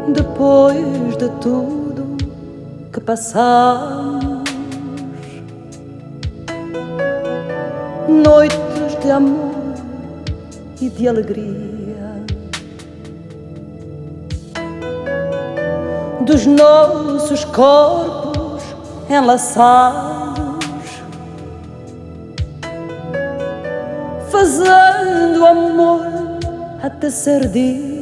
Depois de tudo que passamos, noites de amor e de alegria, dos nossos corpos enlaçados, fazendo amor até ser dia.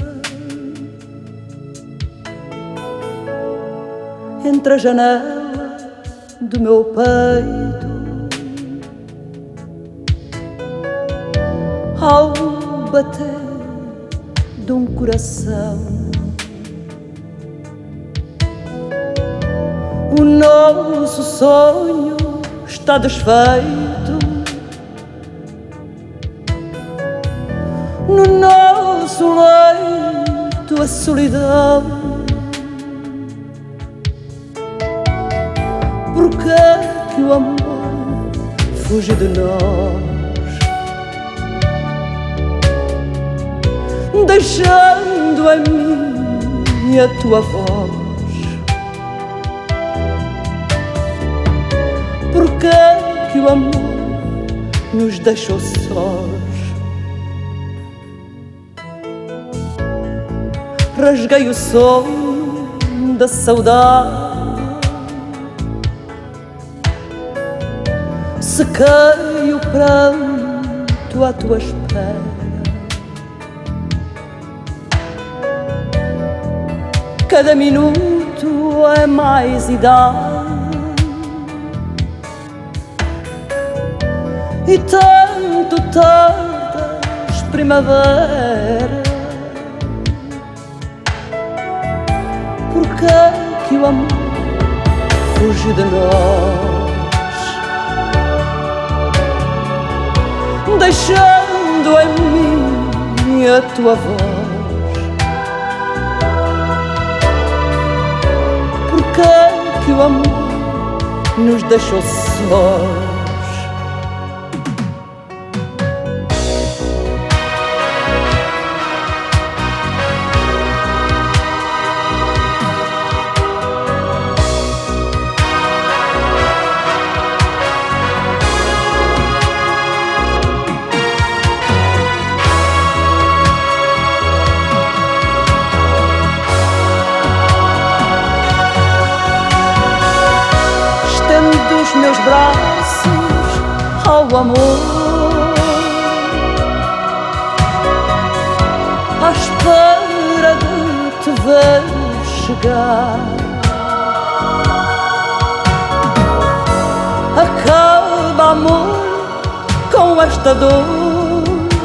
Entre a janela do meu peito, ao bater de um coração, o nosso sonho está desfeito. No nosso leito a solidão. Por que o amor fuge de nós, deixando em mim a tua voz? Por que o amor nos deixou sós? Rasguei o sonho da saudade, sequei o pranto à tua espera. Cada minuto é mais idade, e tanto tardas primavera. Por que o amor fuge de nós, deixando em mim a tua voz? Por que o amor nos deixou sós? Dos meus braços ao amor, à espera de te ver chegar. Acaba, amor, com esta dor.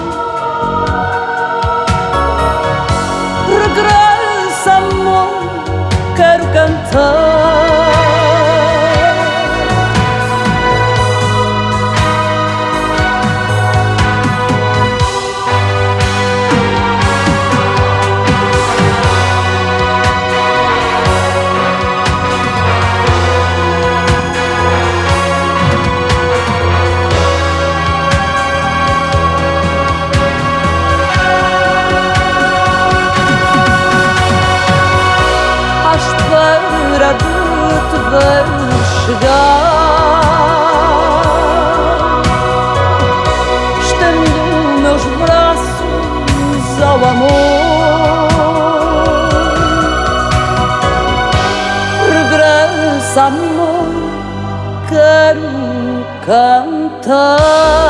Regressa, amor, quero cantar. De te ver chegar, estendo meus braços ao amor. Regressa, amor, quero cantar.